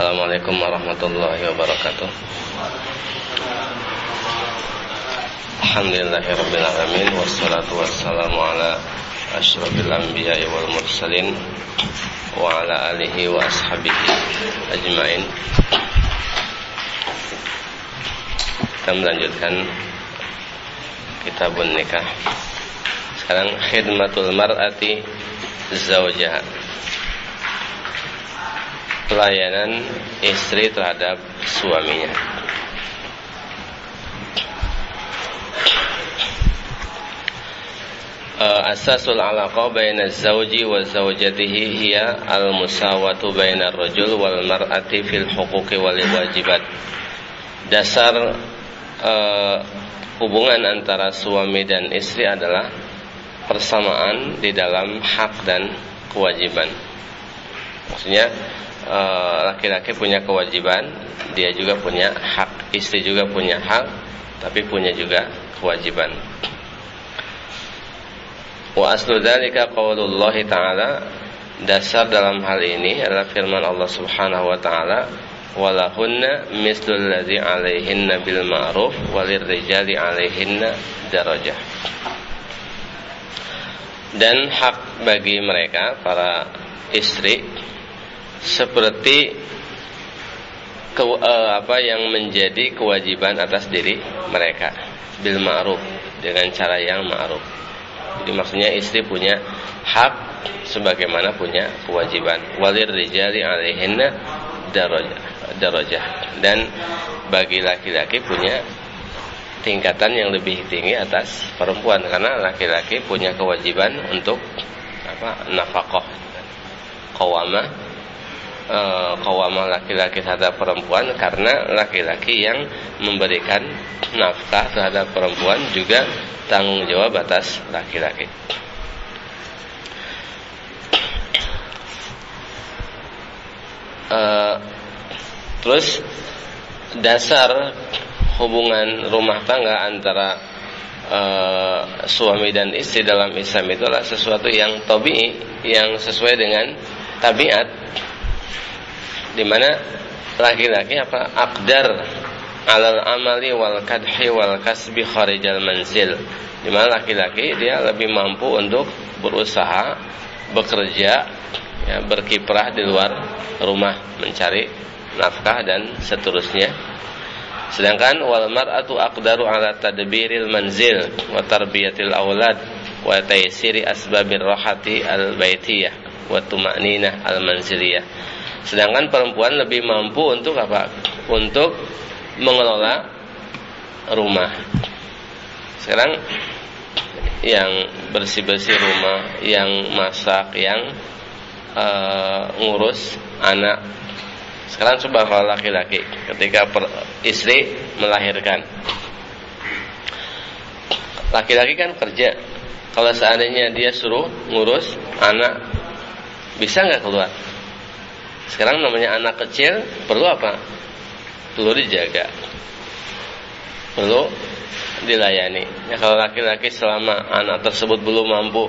Assalamualaikum warahmatullahi wabarakatuh. Alhamdulillahirabbil alamin wassalatu wassalamu ala asyrofil anbiya'i wal mursalin wa ala alihi wa ashabihi ajmain. Kita melanjutkan kitabun nikah. Sekarang khidmatul mar'ati zawjaha, pelayanan istri terhadap suaminya. Asasul alaqah baina az-zawji wa zawjatihi hiya al-musawatu baina ar-rajul wal mar'ati fil huquqi wal wajibat. Dasar hubungan antara suami dan istri adalah persamaan di dalam hak dan kewajiban. Maksudnya laki-laki punya kewajiban, dia juga punya hak, istri juga punya hak, tapi punya juga kewajiban. Wa aslu dzalika qaulullah ta'ala, dasar dalam hal ini adalah firman Allah Subhanahu wa taala, walahunna mislul ladzi 'alaihinna bil ma'ruf walirrijali 'alaihinna darajah. Dan hak bagi mereka para istri seperti apa yang menjadi kewajiban atas diri mereka, bil ma'ruf, dengan cara yang ma'ruf. Jadi maksudnya istri punya hak sebagaimana punya kewajiban. Walir rijali 'alaihinna darajah. Dan bagi laki-laki punya tingkatan yang lebih tinggi atas perempuan, karena laki-laki punya kewajiban untuk nafkah, qawamah laki-laki terhadap perempuan, karena laki-laki yang memberikan nafkah terhadap perempuan juga tanggung jawab atas laki-laki. Terus dasar hubungan rumah tangga antara suami dan istri dalam Islam itu adalah sesuatu yang tabi'i, yang sesuai dengan tabiat, di mana laki-laki aqdar alal amali wal kadhi wal kasbi kharijal manzil, di mana laki-laki dia lebih mampu untuk berusaha, bekerja, ya, berkiprah di luar rumah, mencari nafkah dan seterusnya. Sedangkan wal mar'atu aqdaru ala tadbiril manzil wa tarbiyatil aulad wa taysiri asbabir rahati al baitiyah wa tuma'ninah al manziliyah. Sedangkan perempuan lebih mampu untuk apa? Untuk mengelola rumah. Sekarang yang bersih-bersih rumah, yang masak, yang ngurus anak. Sekarang coba kalau laki-laki ketika istri melahirkan, laki-laki kan kerja. Kalau seandainya dia suruh ngurus anak, bisa nggak keluar? Sekarang namanya anak kecil perlu apa? Perlu dijaga, perlu dilayani. Ya, kalau laki-laki selama anak tersebut belum mampu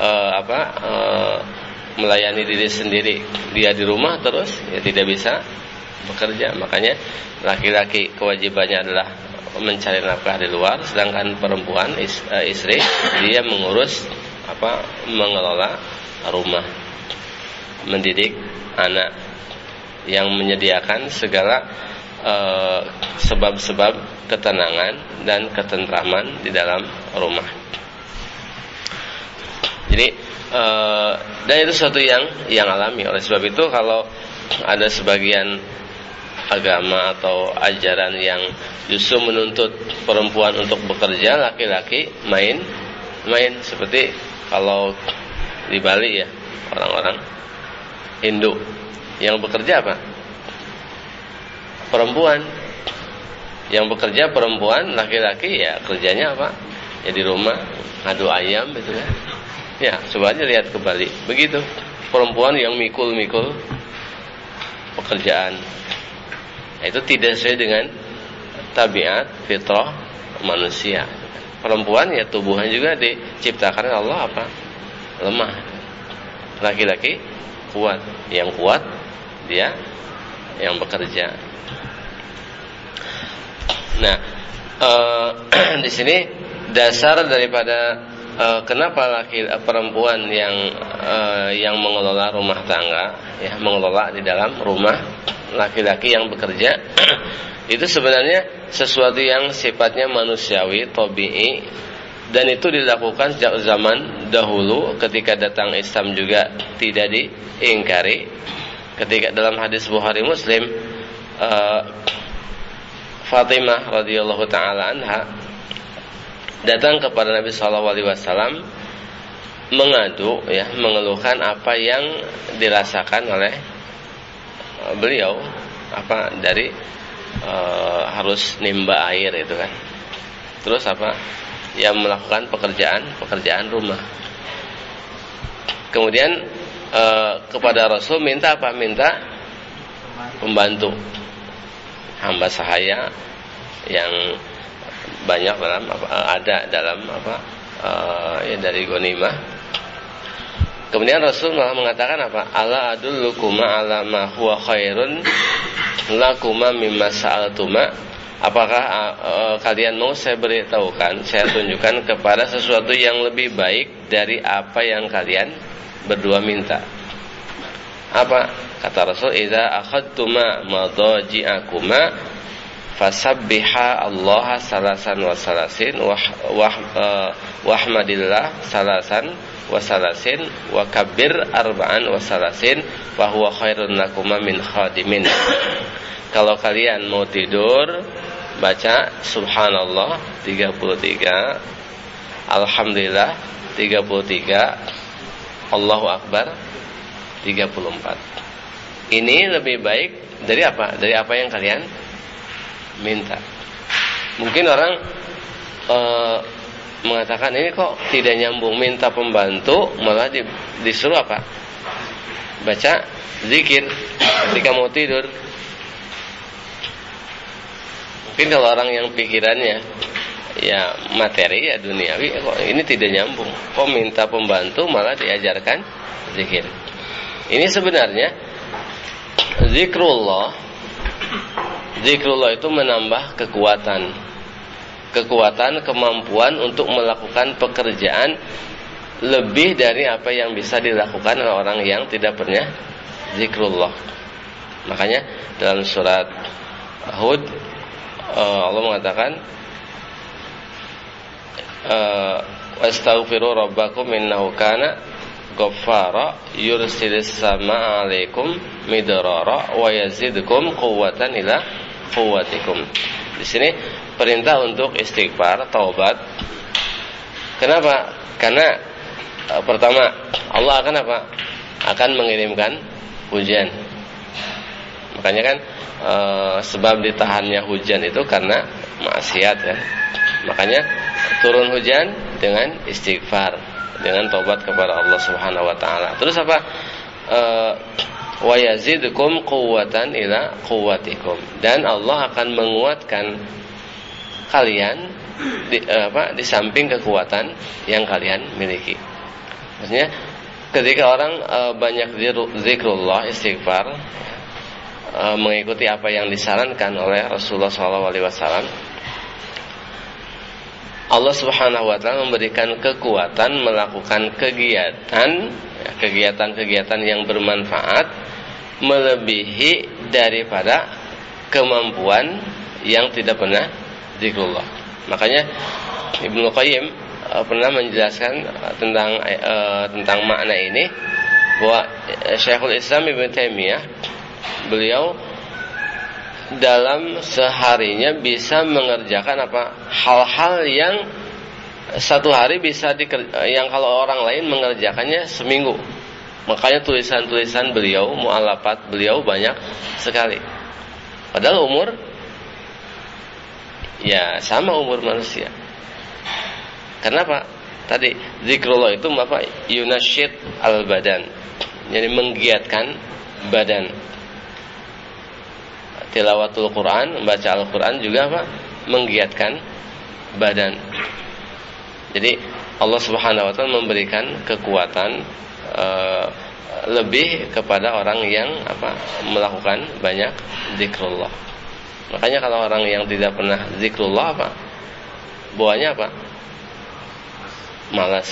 melayani diri sendiri, dia di rumah terus, ya tidak bisa bekerja. Makanya laki-laki kewajibannya adalah mencari nafkah di luar, sedangkan perempuan istri dia mengurus mengelola rumah, mendidik anak, yang menyediakan segala sebab-sebab ketenangan dan ketentraman di dalam rumah. Jadi dan itu sesuatu yang alami. Oleh sebab itu kalau ada sebagian agama atau ajaran yang justru menuntut perempuan untuk bekerja, laki-laki main seperti kalau di Bali ya, orang-orang Hindu yang bekerja apa? Perempuan. Yang bekerja perempuan, laki-laki ya kerjanya apa? Ya di rumah ngadu ayam gitu kan. Ya, coba aja lihat ke Bali. Begitu. Perempuan yang mikul-mikul pekerjaan. Nah, itu tidak sesuai dengan tabiat fitrah manusia. Perempuan ya tubuhnya juga diciptakan Allah apa? Lemah. Laki-laki kuat. Yang kuat dia yang bekerja. Nah, di sini dasar daripada kenapa perempuan yang mengelola rumah tangga, ya, mengelola di dalam rumah, laki-laki yang bekerja itu sebenarnya sesuatu yang sifatnya manusiawi, tabii, dan itu dilakukan sejak zaman dahulu. Ketika datang Islam juga tidak diingkari. Ketika dalam hadis Bukhari Muslim, Fatimah radhiyallahu taala anha datang kepada Nabi sallallahu alaihi wasallam mengadu, ya, mengeluhkan apa yang dirasakan oleh beliau, apa dari harus nimba air itu kan. Terus apa? Yang melakukan pekerjaan rumah. Kemudian kepada Rasul minta apa? Minta pembantu. Hamba sahaya yang banyak dalam ya, dari ghanimah. Kemudian Rasulullah mengatakan apa? Ala adullukuma ala ma huwa khairun lakuma mimma sa'altuma. Apakah kalian mau saya beritahukan, saya tunjukkan kepada sesuatu yang lebih baik dari apa yang kalian berdua minta? Apa? Kata Rasul, idza akhadtuma madaji'akuma fasabbiha Allah salasan wa salasin wahmadillah salasan wa salasin wa kabbir arba'an wa salasin fa huwa khairun lakuma min khadimin. Kalau kalian mau tidur, baca subhanallah 33, alhamdulillah 33, Allahu akbar 34. Ini lebih baik dari apa? Dari apa yang kalian minta. Mungkin orang mengatakan ini kok tidak nyambung, minta pembantu malah disuruh apa? Baca zikir ketika mau tidur. Mungkin kalau orang yang pikirannya ya materi, ya duniawi, kok ini tidak nyambung. Kok minta pembantu malah diajarkan zikir. Ini sebenarnya zikrullah itu menambah kekuatan, kemampuan untuk melakukan pekerjaan lebih dari apa yang bisa dilakukan oleh orang yang tidak pernah zikrullah. Makanya dalam surat Hud Allah mengatakan wastaghfiru rabbakum innahu kana ghaffara yursilis samaa 'alaikum midrara wa yazidkum quwwatan ila quwwatikum. Di sini perintah untuk istighfar, taubat. Kenapa? Karena pertama Allah akan apa? Akan mengirimkan hujan. Makanya kan sebab ditahannya hujan itu karena maksiat kan. Makanya turun hujan dengan istighfar, dengan taubat kepada Allah Subhanahu wa taala. Terus apa? Wa yazidkum quwwatan ila quwwatikum. Dan Allah akan menguatkan kalian di samping kekuatan yang kalian miliki. Maksudnya ketika orang banyak zikrullah, istighfar, mengikuti apa yang disarankan oleh Rasulullah SAW, Allah Subhanahu wa taala memberikan kekuatan melakukan kegiatan yang bermanfaat melebihi daripada kemampuan yang tidak pernah zikrullah. Makanya Ibnu Qayyim pernah menjelaskan tentang makna ini, bahwa Syekhul Islam Ibnu Taimiyah, beliau dalam seharinya bisa mengerjakan hal-hal yang satu hari bisa yang kalau orang lain mengerjakannya seminggu. Makanya tulisan-tulisan beliau, mu'allafat beliau banyak sekali. Padahal umur ya sama umur manusia. Kenapa? Tadi zikrullah itu yunasyid al-badan, jadi menggiatkan badan. Tilawatul Quran, membaca Al-Quran juga menggiatkan badan. Jadi Allah Subhanahu wa taala memberikan kekuatan lebih kepada orang yang melakukan banyak zikrullah. Makanya kalau orang yang tidak pernah zikrullah bawaannya malas.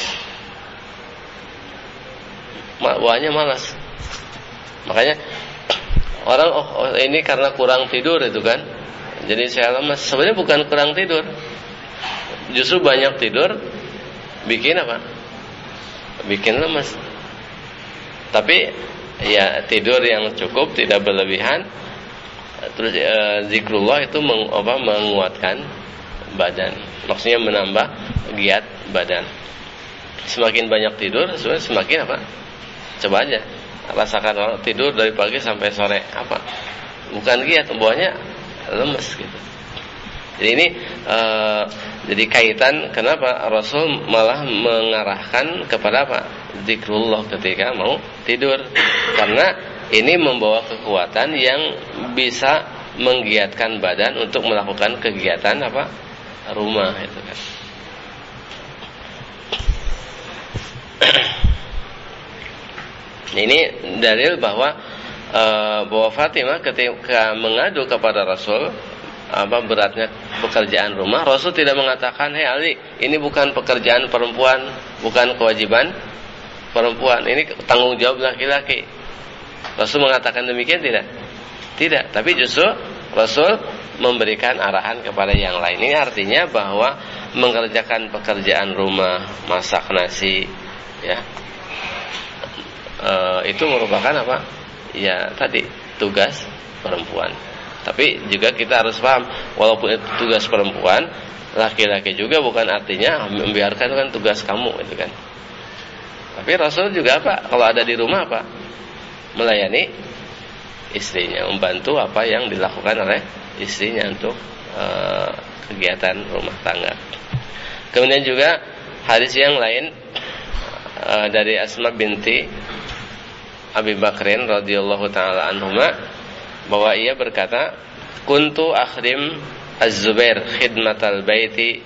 Bawaannya malas. Makanya orang ini karena kurang tidur itu kan. Jadi saya lemas. Sebenarnya bukan kurang tidur. Justru banyak tidur bikin bikin lemas. Tapi ya tidur yang cukup, tidak berlebihan. Terus zikrullah itu menguatkan badan. Maksudnya menambah giat badan. Semakin banyak tidur, semakin coba aja rasakan orang tidur dari pagi sampai sore bukan giat, bawahnya lemes gitu. Jadi ini jadi kaitan kenapa Rasul malah mengarahkan kepada zikrullah ketika mau tidur, karena ini membawa kekuatan yang bisa menggiatkan badan untuk melakukan kegiatan rumah itu kan. Ini dalil bahwa Fatimah ketika mengadu kepada Rasul beratnya pekerjaan rumah, Rasul tidak mengatakan, "Hei Ali, ini bukan pekerjaan perempuan, bukan kewajiban perempuan, ini tanggung jawab laki-laki." Rasul mengatakan demikian tidak? Tidak, tapi justru Rasul memberikan arahan kepada yang lain. Ini artinya bahwa mengerjakan pekerjaan rumah, masak nasi, ya, itu merupakan ya tadi tugas perempuan. Tapi juga kita harus paham, walaupun itu tugas perempuan, laki-laki juga bukan artinya membiarkan kan tugas kamu itu kan. Tapi Rasul juga kalau ada di rumah melayani istrinya, membantu apa yang dilakukan oleh istrinya untuk kegiatan rumah tangga. Kemudian juga hadis yang lain dari Asma binti Abi Bakrin radhiyallahu taala anhuma, bahwa ia berkata, "Kuntu akhdim Az-Zubair khidmatal baiti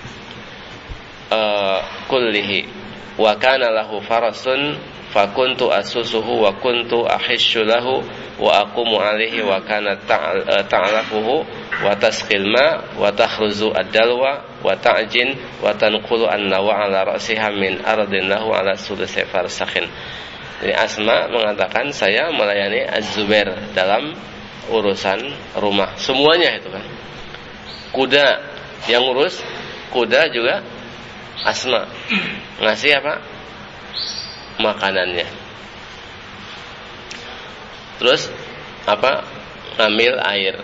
kullihi wa kana lahu farasun fa kuntu asusuhu wa kuntu ahishu lahu wa aqumu alaihi wa kana ta'lafuhu wa tasqil ma wa takhruzu ad-dalwa wa ta'jin wa tanqulu an-nawa ala ra'siha min ardin lahu ala sudus farsakhin." Jadi Asma mengatakan, saya melayani Az-Zubair dalam urusan rumah, semuanya itu kan. Kuda yang ngurus, kuda juga Asma ngasih makanannya. Terus ngambil air,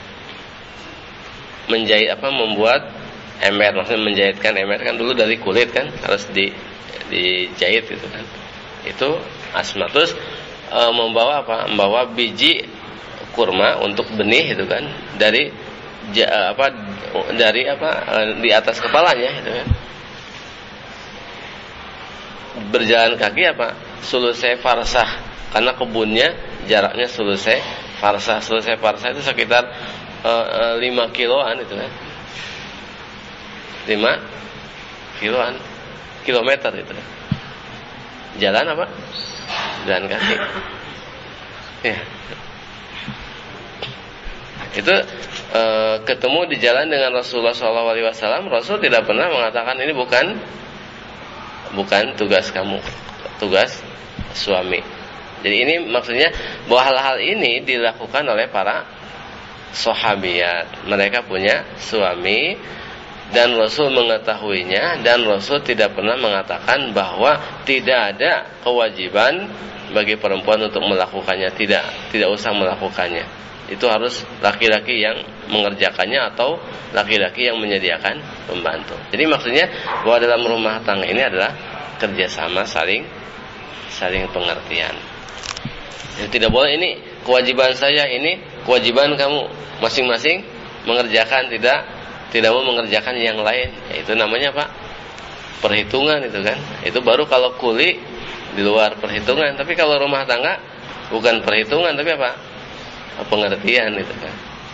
menjahit membuat ember, maksudnya menjahitkan ember kan dulu dari kulit kan, harus dijahit gitu kan. Itu Asma. Terus membawa membawa biji kurma untuk benih itu kan, dari di atas kepalanya itu kan. Berjalan kaki sulusai farsah, karena kebunnya jaraknya sulusai farsah. Sulusai farsah itu sekitar 5 kiloan itu kan. 5 kiloan, kilometer itu kan. Jalan jalan kaki. Ya. Itu ketemu di jalan dengan Rasulullah SAW. Rasul tidak pernah mengatakan ini bukan tugas kamu, tugas suami. Jadi ini maksudnya bahwa hal-hal ini dilakukan oleh para sahabiyat. Mereka punya suami dan Rasul mengetahuinya, dan Rasul tidak pernah mengatakan bahwa tidak ada kewajiban bagi perempuan untuk melakukannya. Tidak usah melakukannya. Itu harus laki-laki yang mengerjakannya atau laki-laki yang menyediakan pembantu. Jadi maksudnya bahwa dalam rumah tangga ini adalah kerjasama, saling pengertian. Jadi tidak boleh ini kewajiban saya, ini kewajiban kamu, masing-masing mengerjakan, tidak mau mengerjakan yang lain. Itu namanya perhitungan itu kan. Itu baru kalau kuli di luar perhitungan. Tapi kalau rumah tangga bukan perhitungan, tapi pengertian itu kan.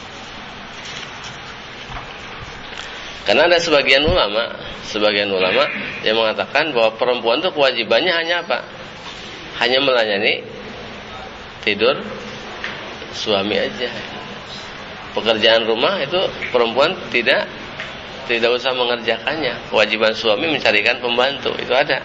Karena ada sebagian ulama yang mengatakan bahwa perempuan itu kewajibannya hanya hanya melayani tidur suami aja. Pekerjaan rumah itu perempuan tidak usah mengerjakannya. Kewajiban suami mencarikan pembantu, itu ada.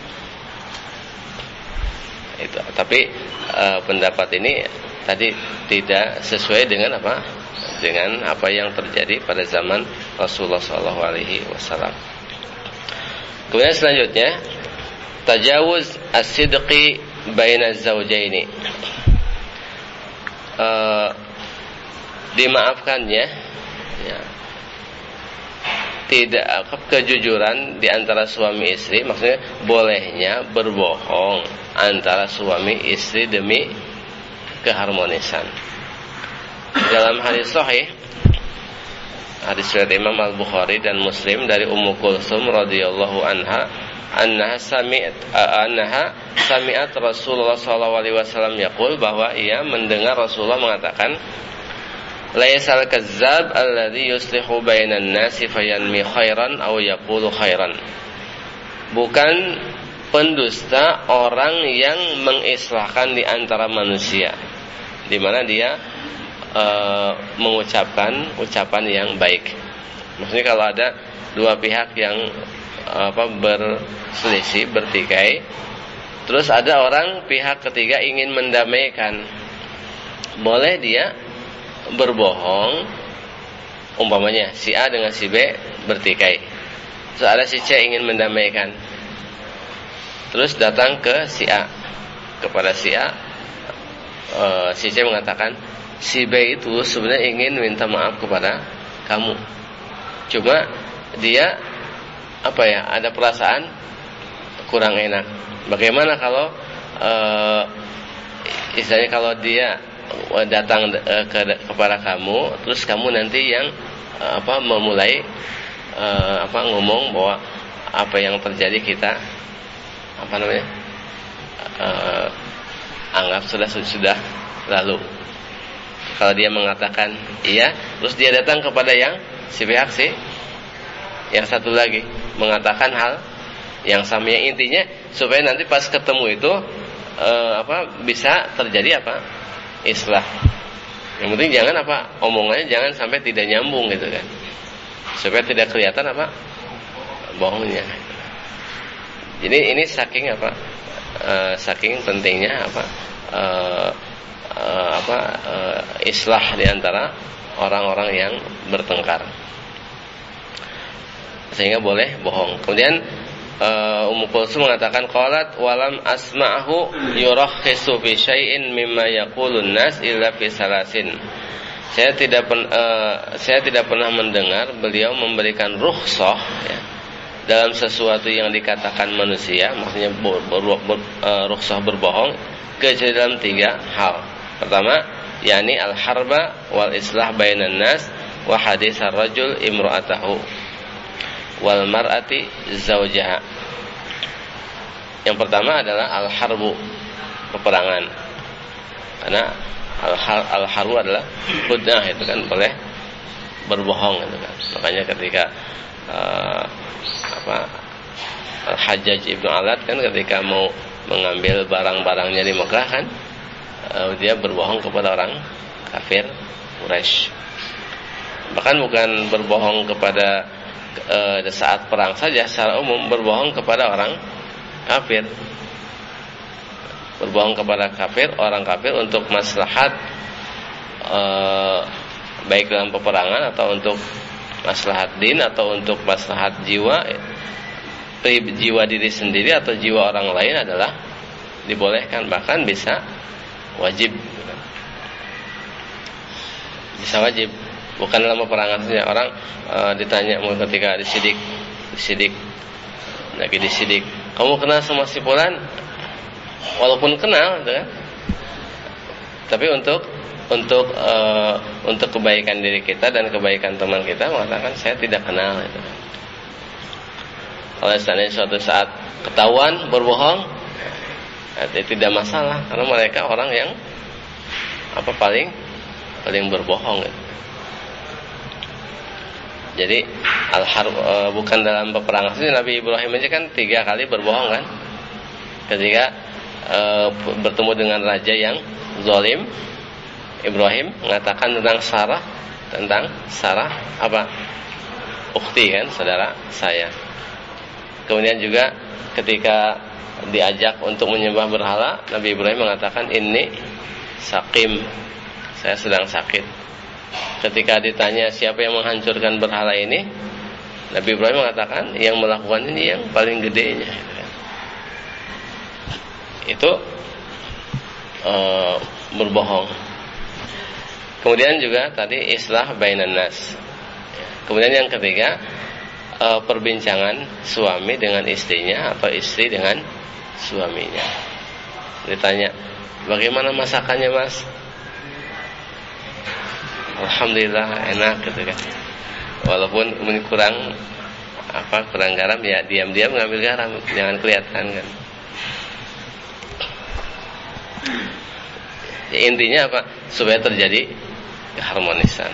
Itu. Tapi pendapat ini tadi tidak sesuai dengan apa? Dengan apa yang terjadi pada zaman Rasulullah SAW. Kemudian selanjutnya, tajawuz as-sidqi baina az-zawjaini. Dimaafkannya ya, tidak kejujuran di antara suami istri, maksudnya bolehnya berbohong antara suami istri demi keharmonisan. Dalam hadis sahih, hadis riwayat Imam Al-Bukhari dan Muslim dari Ummu Kulsum radhiyallahu anha, annaha sami'at Rasulullah sallallahu alaihi wasallam yaqul, bahwa ia mendengar Rasulullah mengatakan, laisal kazzab alladhi yuslihu bainan nasi fayanmi khairan aw yaqulu khairan. Bukan pendusta orang yang mengislahkan di antara manusia, di mana dia mengucapkan ucapan yang baik. Maksudnya kalau ada dua pihak yang berselisih, bertikai, terus ada orang pihak ketiga ingin mendamaikan, boleh dia berbohong. Umpamanya si A dengan si B bertikai, terus ada si C ingin mendamaikan, terus datang ke si A, kepada si A, si C mengatakan, si B itu sebenarnya ingin minta maaf kepada kamu, cuma dia ada perasaan kurang enak. Bagaimana kalau istilahnya kalau dia datang kepada kamu, terus kamu nanti yang memulai ngomong bahwa apa yang terjadi kita anggap sudah lalu. Kalau dia mengatakan iya, terus dia datang kepada yang si pihak yang satu lagi mengatakan hal yang sama, yang intinya supaya nanti pas ketemu itu bisa terjadi islah. Yang penting jangan omongannya jangan sampai tidak nyambung gitu kan, supaya tidak kelihatan bohongnya. Jadi ini saking saking pentingnya islah di antara orang-orang yang bertengkar, sehingga boleh bohong. Kemudian Ummu Kulsum mengatakan, qalat walam asma'hu yurakhisu fi syai'in mimma yaqulun nas illa fi salasin. Saya tidak pernah mendengar beliau memberikan rukhsah ya, dalam sesuatu yang dikatakan manusia, maksudnya rukhsah berbohong, kecuali dalam 3 hal. Pertama, yakni al-harba wal islah bainan nas wa hadis ar-rajul imra'atahu wal mar'ati zaujaha. Yang pertama adalah al-harbu, peperangan. Karena al-harbu adalah khudnah, itu kan boleh berbohong itu kan. Makanya ketika Al-Hajjaj Ibnu Alat kan ketika mau mengambil barang-barangnya di Mekah kan, dia berbohong kepada orang kafir Quraisy. Bahkan bukan berbohong kepada saat perang saja, secara umum berbohong kepada orang kafir. Berbohong kepada orang kafir untuk maslahat baik dalam peperangan atau untuk maslahat din atau untuk maslahat jiwa diri sendiri atau jiwa orang lain adalah dibolehkan, bahkan bisa wajib. Bisa wajib, bukan dalam peperangan saja. Orang ditanya ketika disidik, kamu kenal sama si fulan? Walaupun kenal, gitu kan? Tapi untuk kebaikan diri kita dan kebaikan teman kita mengatakan saya tidak kenal, gitu. Kalau seandainya suatu saat ketahuan berbohong, tidak masalah, karena mereka orang yang paling berbohong, gitu. Jadi bukan dalam peperangan. Nabi Ibrahim aja kan 3 kali berbohong kan, ketika bertemu dengan raja yang zalim, Ibrahim mengatakan tentang Sarah apa? Ukhti kan, saudara saya. Kemudian juga ketika diajak untuk menyembah berhala, Nabi Ibrahim mengatakan inni sakim, saya sedang sakit. Ketika ditanya siapa yang menghancurkan berhala ini, Nabi Ibrahim mengatakan yang melakukan ini yang paling gedenya. Itu berbohong. Kemudian juga tadi islah bainan nas. Kemudian yang ketiga, perbincangan suami dengan istrinya atau istri dengan suaminya. Ditanya, bagaimana masakannya mas? Alhamdulillah enak gitu kan. Walaupun kurang garam ya diam-diam ngambil garam, jangan kelihatan kan. Ya, intinya apa? Supaya terjadi keharmonisan.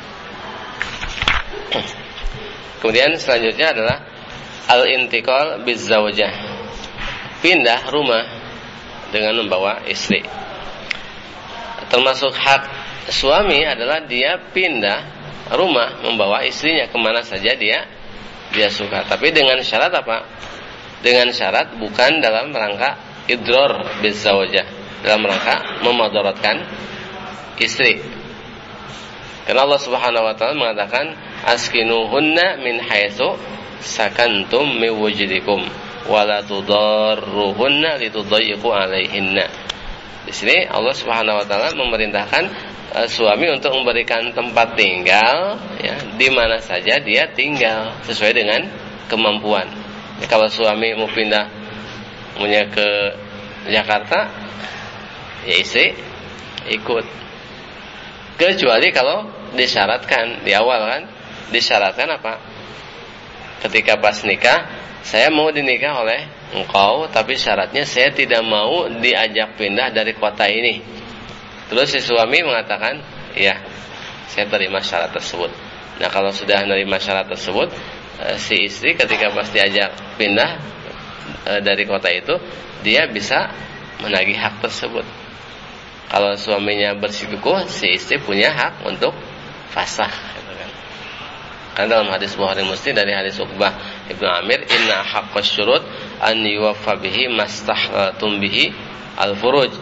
Kemudian selanjutnya adalah al-intiqal bizzawjah, pindah rumah dengan membawa istri. Termasuk hak suami adalah dia pindah rumah membawa istrinya kemana saja dia suka. Tapi dengan syarat apa? Dengan syarat bukan dalam rangka idror bizzawjah, dalam rangka memadaratkan istri. Karena Allah Subhanahu wa taala mengatakan askinuhunna min haitsu sakantum min wujdikum wa la tudarruhunna litudayyiqu alaihinna. Di sini Allah Subhanahu wa taala memerintahkan suami untuk memberikan tempat tinggal ya di mana saja dia tinggal sesuai dengan kemampuan. Ya, kalau suami mau pindah ke Jakarta, ya istri ikut. Kecuali kalau disyaratkan di awal kan, disyaratkan apa? Ketika pas nikah, saya mau dinikah oleh engkau, tapi syaratnya saya tidak mau diajak pindah dari kota ini. Terus si suami mengatakan, ya, saya terima syarat tersebut. Nah kalau sudah menerima syarat tersebut, si istri ketika pas diajak pindah dari kota itu, dia bisa menagih hak tersebut. Kalau suaminya bersikukuh, si istri punya hak untuk fasakh. Karena dalam hadis Bukhari Muslim dari hadis Uqbah Ibnu Amir, inna haqqas syurut an yuwaffa bihi mastahlatum bihi al-furuj.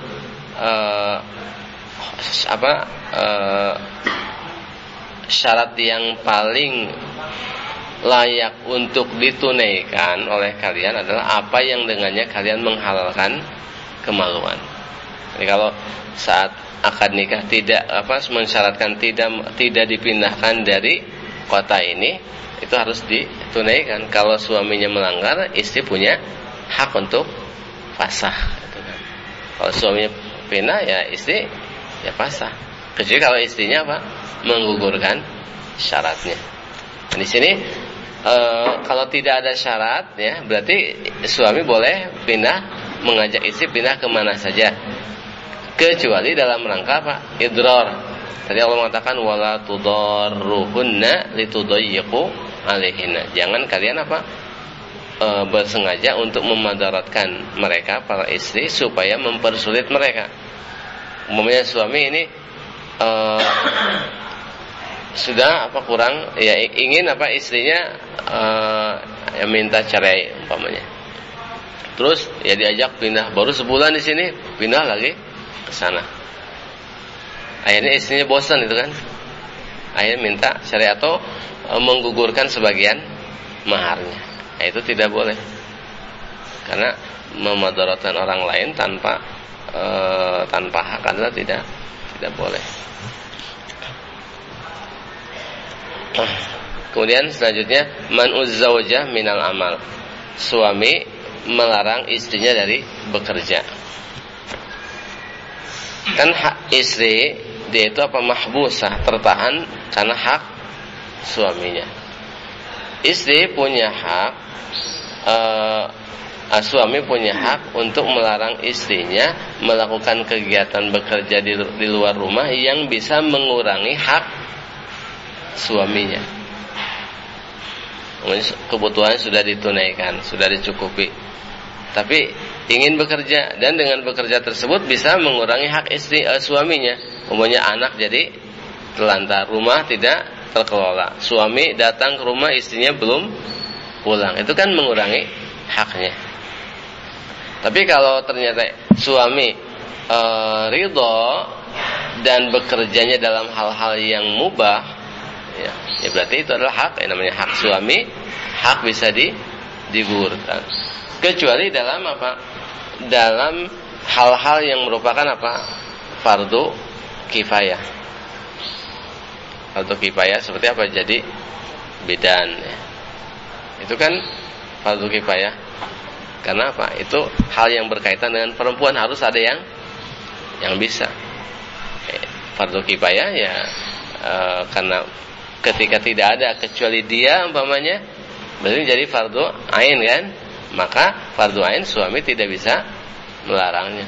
Syarat yang paling layak untuk ditunaikan oleh kalian adalah apa yang dengannya kalian menghalalkan kemaluan. Jadi kalau saat akad nikah tidak mensyaratkan tidak dipindahkan dari kota ini, itu harus ditunaikan. Kalau suaminya melanggar, istri punya hak untuk fasakh. Gitu kan. Kalau suaminya pindah, ya istri ya fasakh. Kecuali kalau istrinya menggugurkan syaratnya. Di sini kalau tidak ada syarat, ya berarti suami boleh mengajak istri pindah kemana saja. Kecuali dalam rangka idrar. Tadi Allah mengatakan wala tudarruhunna litudayyiqu alaihinna. Jangan kalian bersengaja untuk memadaratkan mereka para istri supaya mempersulit mereka. Umpamanya suami ini sudah kurang ya ingin istrinya minta cerai umpamanya. Terus ya diajak pindah, baru sebulan di sini pindah lagi ke sana. Akhirnya istrinya bosan itu kan. Akhirnya minta cerai atau menggugurkan sebagian maharnya. Nah, itu tidak boleh. Karena memadaratkan orang lain tanpa hak adalah tidak boleh. Kemudian selanjutnya man'uz zaujah minal amal. Suami melarang istrinya dari bekerja. Kan hak istri dia itu mahbusah, tertahan karena hak suaminya. Istri punya hak, suami punya hak untuk melarang istrinya melakukan kegiatan bekerja di luar rumah yang bisa mengurangi hak suaminya. Kebutuhan sudah ditunaikan, sudah dicukupi. Tapi ingin bekerja, dan dengan bekerja tersebut bisa mengurangi hak istri suaminya. Umumnya anak jadi terlantar, rumah tidak terkelola, suami datang ke rumah istrinya belum pulang, itu kan mengurangi haknya. Tapi kalau ternyata suami ridho dan bekerjanya dalam hal-hal yang mubah, ya berarti itu adalah hak, yang namanya hak suami, hak bisa digugurkan. Kecuali dalam apa? Dalam hal-hal yang merupakan apa? Fardu kifayah. Fardu kifayah seperti apa? Jadi bidan, ya. Itu kan fardu kifayah. Karena apa? Itu hal yang berkaitan dengan perempuan, harus ada yang bisa. Fardu kifayah ya karena ketika tidak ada kecuali dia umpamanya, berarti jadi fardu ain kan? Maka fardu ain suami tidak bisa melarangnya.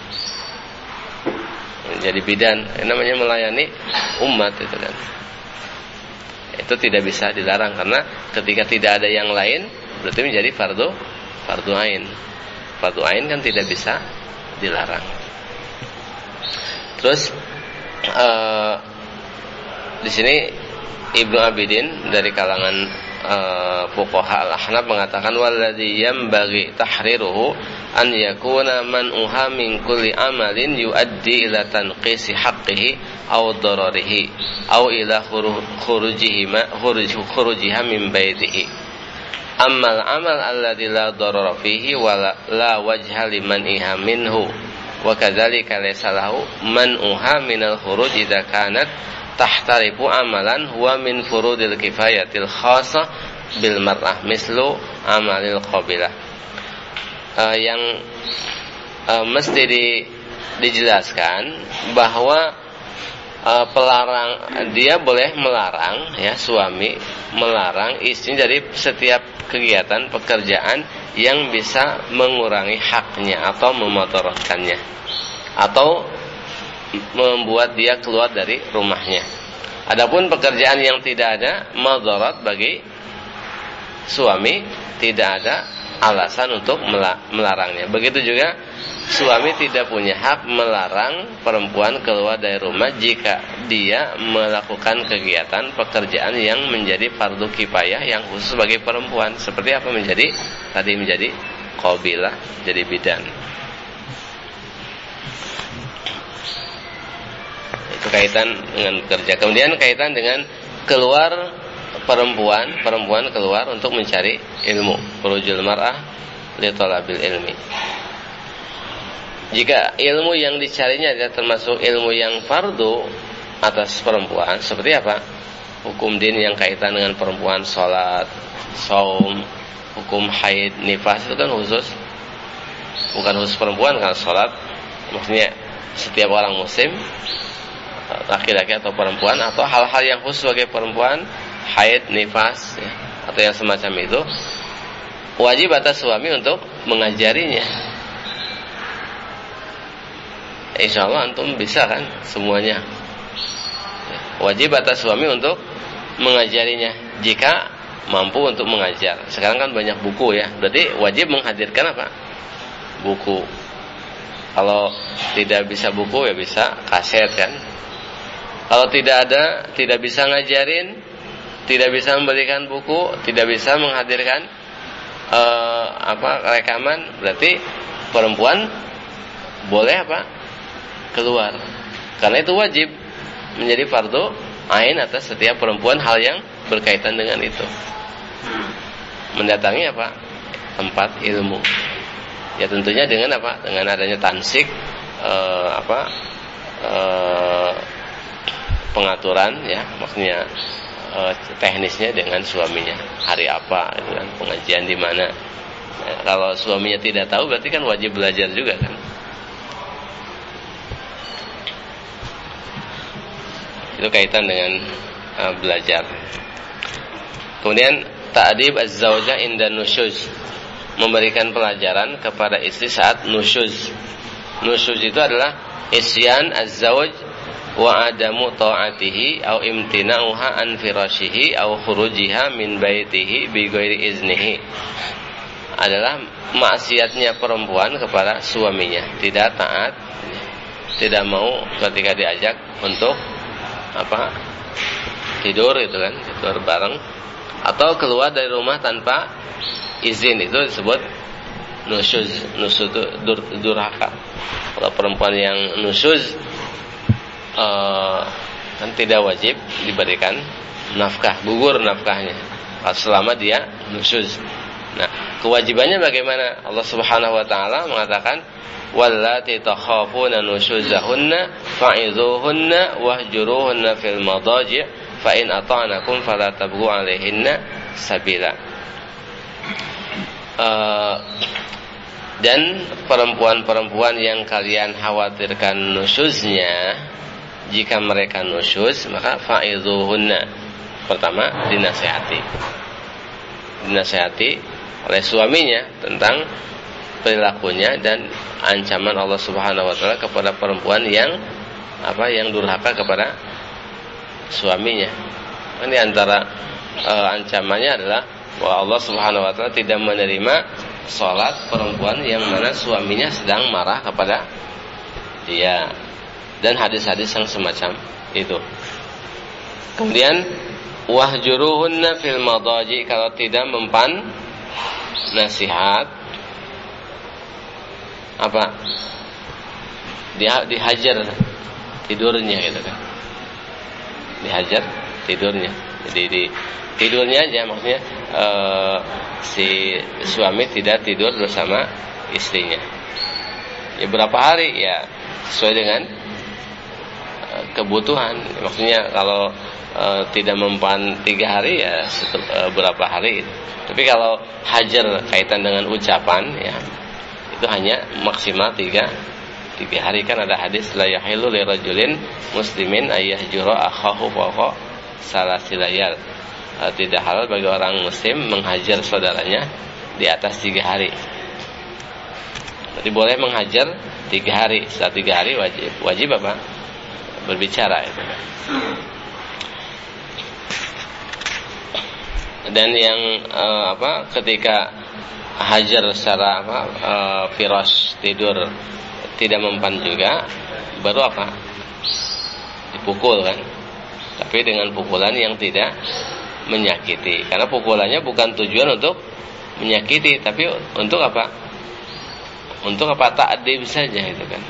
Jadi bidan, namanya melayani umat itu kan. Itu tidak bisa dilarang karena ketika tidak ada yang lain berarti menjadi fardu ain. Fardu ain kan tidak bisa dilarang. Terus di sini Ibnu Abidin dari kalangan fuqaha al-ahnaf mengatakan walladzi yanbaghi tahriruhu an yakuna man'uha min kulli amalin yuaddi ila tanqisi haqqihi aw dararihi aw ila khurujiha min baitihi. Ammal amal alladzi la darara fihi wa la wajha liman iha minhu wa kadzalika laysa lahu man'uha minal khuruj idza kanat tahtarifu amalan huwa min furudil kifayatil khassa bil mar'ah mislu amalil qabilah. Yang mesti dijelaskan bahwa pelarang, dia boleh melarang, ya, suami melarang istri dari setiap kegiatan pekerjaan yang bisa mengurangi haknya atau memotorkannya atau membuat dia keluar dari rumahnya. Adapun pekerjaan yang tidak ada madarat bagi suami, tidak ada alasan untuk melarangnya. Begitu juga suami tidak punya hak melarang perempuan keluar dari rumah jika dia melakukan kegiatan pekerjaan yang menjadi fardu kifayah yang khusus bagi perempuan. Seperti apa? Menjadi qabilah, jadi bidan. Itu kaitan dengan kerja. Kemudian kaitan dengan keluar perempuan keluar untuk mencari ilmu. Khurujul mar'ah li talabil ilmi. Jika ilmu yang dicarinya adalah termasuk ilmu yang fardu atas perempuan, seperti apa? Hukum din yang kaitan dengan perempuan, salat, saum, hukum haid, nifas, itu kan khusus, bukan khusus perempuan. Kalau salat maksudnya setiap orang muslim, laki-laki atau perempuan, atau hal-hal yang khusus sebagai perempuan, haid, nifas, ya, atau yang semacam itu, wajib atas suami untuk mengajarinya. Insya Allah antum bisa kan semuanya. Wajib atas suami untuk mengajarinya jika mampu untuk mengajar. Sekarang kan banyak buku, ya, berarti wajib menghadirkan apa? Buku. Kalau tidak bisa buku, ya bisa kaset kan. Kalau tidak ada, tidak bisa ngajarin, tidak bisa memberikan buku, tidak bisa menghadirkan rekaman, berarti perempuan boleh apa? Keluar. Karena itu wajib menjadi fardu ain atas setiap perempuan hal yang berkaitan dengan itu. Mendatangi apa? Tempat ilmu. Ya tentunya dengan apa? Dengan adanya tansik pengaturan, ya, maksudnya teknisnya dengan suaminya, hari apa itu kan, pengajian di mana. Kalau suaminya tidak tahu berarti kan wajib belajar juga kan. Itu kaitan dengan belajar. Kemudian ta'dib az-zaujah inda nusyuz, memberikan pelajaran kepada istri saat nusyuz. Nusyuz itu adalah isyan az-zauj wa adamu ta'atihi au imtina'uha an firashihi au khurujiha min baitihi bi ghairi iznihi. adalah maksiatnya perempuan kepada suaminya, tidak taat, tidak mau ketika diajak untuk tidur itu kan, tidur bareng atau keluar dari rumah tanpa izin, itu disebut nusyuz. Nusyuz itu durhaka. Kalau perempuan yang nusyuz kan tidak wajib diberikan nafkah, gugur nafkahnya selama dia nusyuz. Nah, kewajibannya bagaimana? Allah Subhanahu wa taala mengatakan wallati takhafuna nusyuzahunna fa'idhuhunna wahjuruhunna fil madaji' fa in ata'nakum fala tabghu 'alaihinna sabila. Dan perempuan-perempuan yang kalian khawatirkan nusyuznya, jika mereka nusyuz maka fa'idhuhunna, pertama dinasihati oleh suaminya tentang perilakunya dan ancaman Allah Subhanahu wa taala kepada perempuan yang durhaka kepada suaminya. Ini antara ancamannya adalah bahwa Allah Subhanahu wa taala tidak menerima salat perempuan yang mana suaminya sedang marah kepada dia, dan hadis-hadis yang semacam itu. Kemudian wahjuruhunna fil madaji, kalau tidak mempan nasihat dihajar tidurnya gitu kan, dihajar tidurnya. Jadi tidurnya aja, maksudnya si suami tidak tidur bersama istrinya ya berapa hari, ya sesuai dengan kebutuhan. Maksudnya kalau tidak mempan 3 hari ya berapa hari. Tapi kalau hajar kaitan dengan ucapan ya itu hanya maksimal 3 hari. Kan ada hadis la yahillu lirajulin muslimin ayyahjura akhahu fawqa salasilayal. Tidak halal bagi orang muslim menghajar saudaranya di atas 3 hari. Jadi boleh menghajar 3 hari. Setelah 3 hari wajib berbicara itu. Dan yang ketika hajar secara firash tidur tidak mempan juga, baru dipukul kan, tapi dengan pukulan yang tidak menyakiti, karena pukulannya bukan tujuan untuk menyakiti, tapi untuk ta'dib saja itu kan.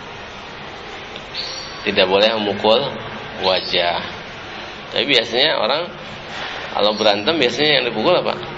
Tidak boleh memukul wajah. Tapi biasanya orang kalau berantem biasanya yang dipukul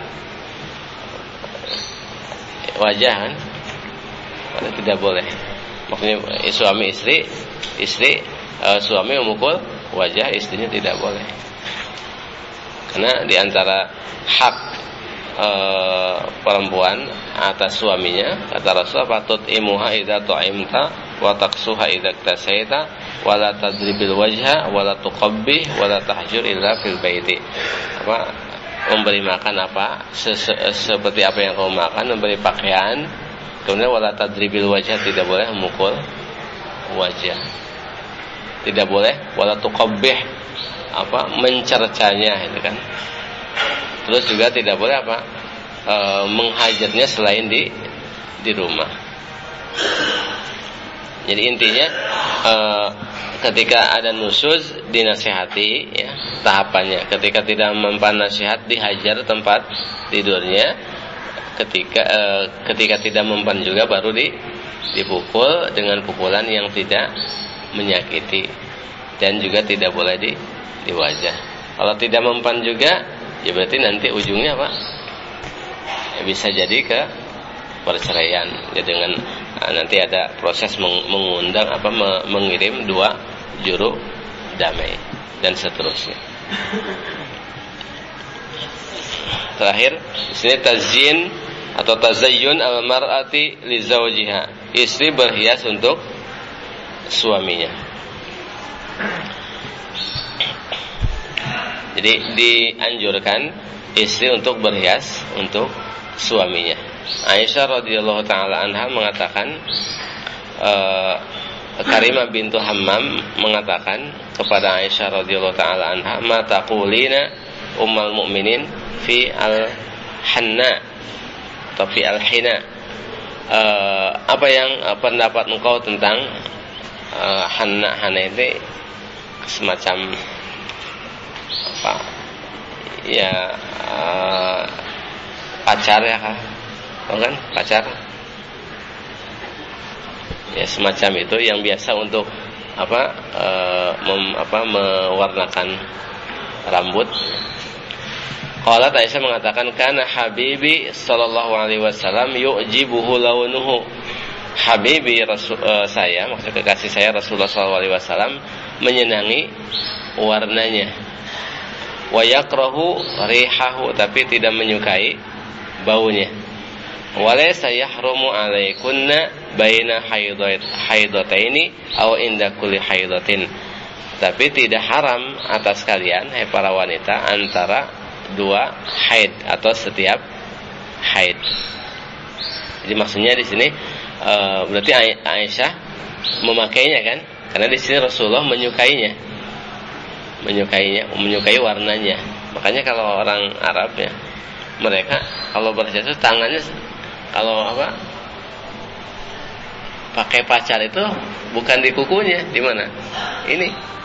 wajah kan. Karena tidak boleh. Maksudnya suami istri suami memukul wajah istrinya tidak boleh. Karena diantara hak perempuan atas suaminya, kata Rasul, patut imuha idza tu'imta wa taqsuha idza tasaita wa la tadribil wajha wa la tuqabbih wa la tahjur illa fil baiti. Memberi makan seperti apa yang kamu makan, memberi pakaian, kemudian wa la tadribil wajha, tidak boleh memukul wajah, tidak boleh wa la tuqabbih, mencercanya itu kan. Terus juga tidak boleh menghajarnya selain di rumah. Jadi intinya ketika ada nusyuz dinasihati ya tahapannya. Ketika tidak mempan nasihat dihajar tempat tidurnya. Ketika tidak mempan juga baru dipukul dengan pukulan yang tidak menyakiti, dan juga tidak boleh di wajah. Kalau tidak mempan juga ya berarti nanti ujungnya ya bisa jadi ke perceraian ya, dengan nanti ada proses mengundang mengirim 2 juru damai dan seterusnya. Terakhir di sini tazyin atau tazayyun al-mar'ati li zawjiha, istri berhias untuk suaminya. Jadi dianjurkan istri untuk berhias untuk suaminya. Aisyah radhiyallahu taala anha mengatakan, Karimah bintu Hammam mengatakan kepada Aisyah radhiyallahu taala anha, "Ma taqulina ummul mukminin fi al-hanna atau fi al-hina. Apa yang pendapat engkau tentang hana itu semacam apa ya, pacar ya kan, kan pacar ya, semacam itu yang biasa untuk mewarnakan rambut. Qalat Aisyah mengatakan, kana habibi sallallahu alaihi wasallam yu'jibuhu launuhu. Habibi saya, maksud kekasih saya Rasulullah sallallahu alaihi wasallam menyenangi warnanya. Wa yakrahu rihahu, tapi tidak menyukai baunya. Walaysa yahrumu alaikunna baina haidataini aw inda kulli haidatin. Tapi tidak haram atas kalian, hai para wanita, antara dua haid atau setiap haid. Jadi maksudnya di sini berarti Aisyah memakainya kan? Karena di sini Rasulullah menyukai warnanya. Makanya kalau orang Arab ya, mereka kalau berhias itu tangannya kalau pakai pacar itu bukan di kukunya, di mana? Ini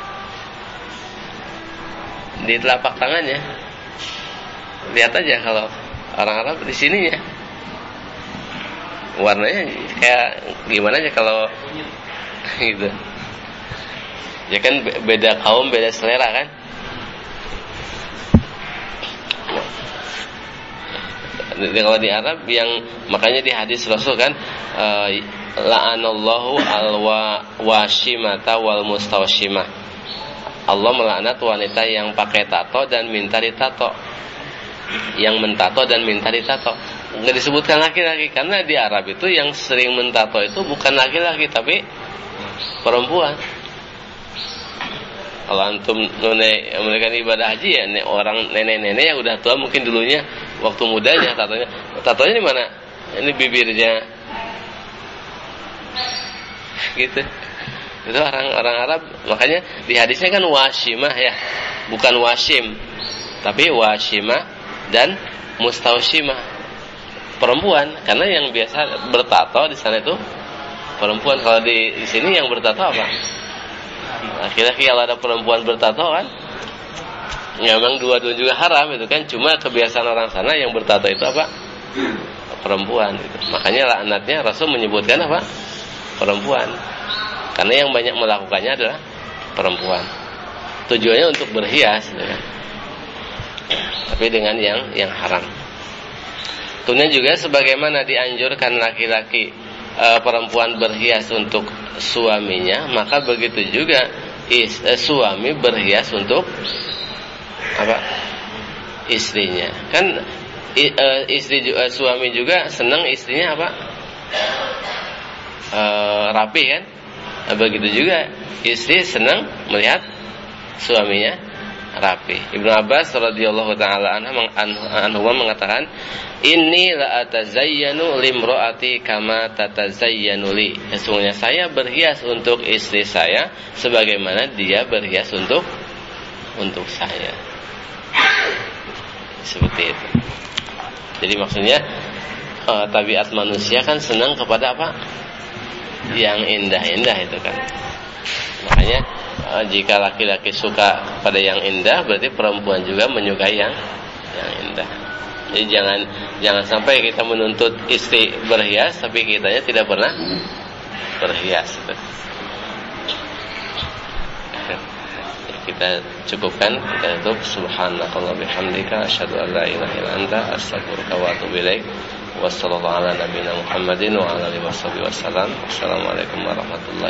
di telapak tangannya. Lihat aja kalau orang Arab di sininya warnanya kayak gimana aja kalau gitu. Ya kan beda kaum, beda selera kan. Kalau di Arab yang makanya di hadis Rasul kan la'anallahu al-washimata wal mustawshimah. Allah melaknat wanita yang pakai tato dan minta ditato. Yang mentato dan minta ditato. Enggak disebutkan laki-laki, karena di Arab itu yang sering mentato itu bukan laki-laki tapi perempuan. Kalau antum mereka ibadah haji ya, orang nenek-nenek yang udah tua mungkin dulunya waktu mudanya tatonya di mana? Ini bibirnya. Gitu. Itu orang Arab, makanya di hadisnya kan washimah ya, bukan washim, tapi washimah dan mustaushimah, perempuan, karena yang biasa bertato di sana itu perempuan. Kalau di sini yang bertato apa? Laki-laki. Kalau ada perempuan bertato kan, ya memang dua-dua juga haram itu kan. Cuma kebiasaan orang sana yang bertato itu apa? Perempuan. Gitu. Makanya laknatnya Rasul menyebutkan apa? Perempuan. Karena yang banyak melakukannya adalah perempuan. Tujuannya untuk berhias, gitu kan? Tapi dengan yang haram. Kemudian juga sebagaimana dianjurkan laki-laki perempuan berhias untuk suaminya, maka begitu juga suami berhias untuk istrinya. Kan suami juga senang istrinya rapi kan? Begitu juga istri senang melihat suaminya rapi. Ibnu Abbas radhiyallahu taala anhu mengatakan, "Inni la atazayyanu limraati kama tatazayyanu li." Sesungguhnya saya berhias untuk istri saya sebagaimana dia berhias untuk saya. Seperti itu. Jadi maksudnya tabiat manusia kan senang kepada apa? Yang indah-indah itu kan. Makanya jika laki-laki suka pada yang indah, berarti perempuan juga menyukai yang indah. Jadi jangan sampai kita menuntut istri berhias tapi kitanya tidak pernah berhias. Kita cukupkan, kita tutup. Subhanakallah bihamdika asyhadu an la ilaha illa anta astaghfiruka wa atubu ilaik. Wassallallahu ala nabiyina Muhammadin wa ala alihi wasallam. Wassalamualaikum warahmatullahi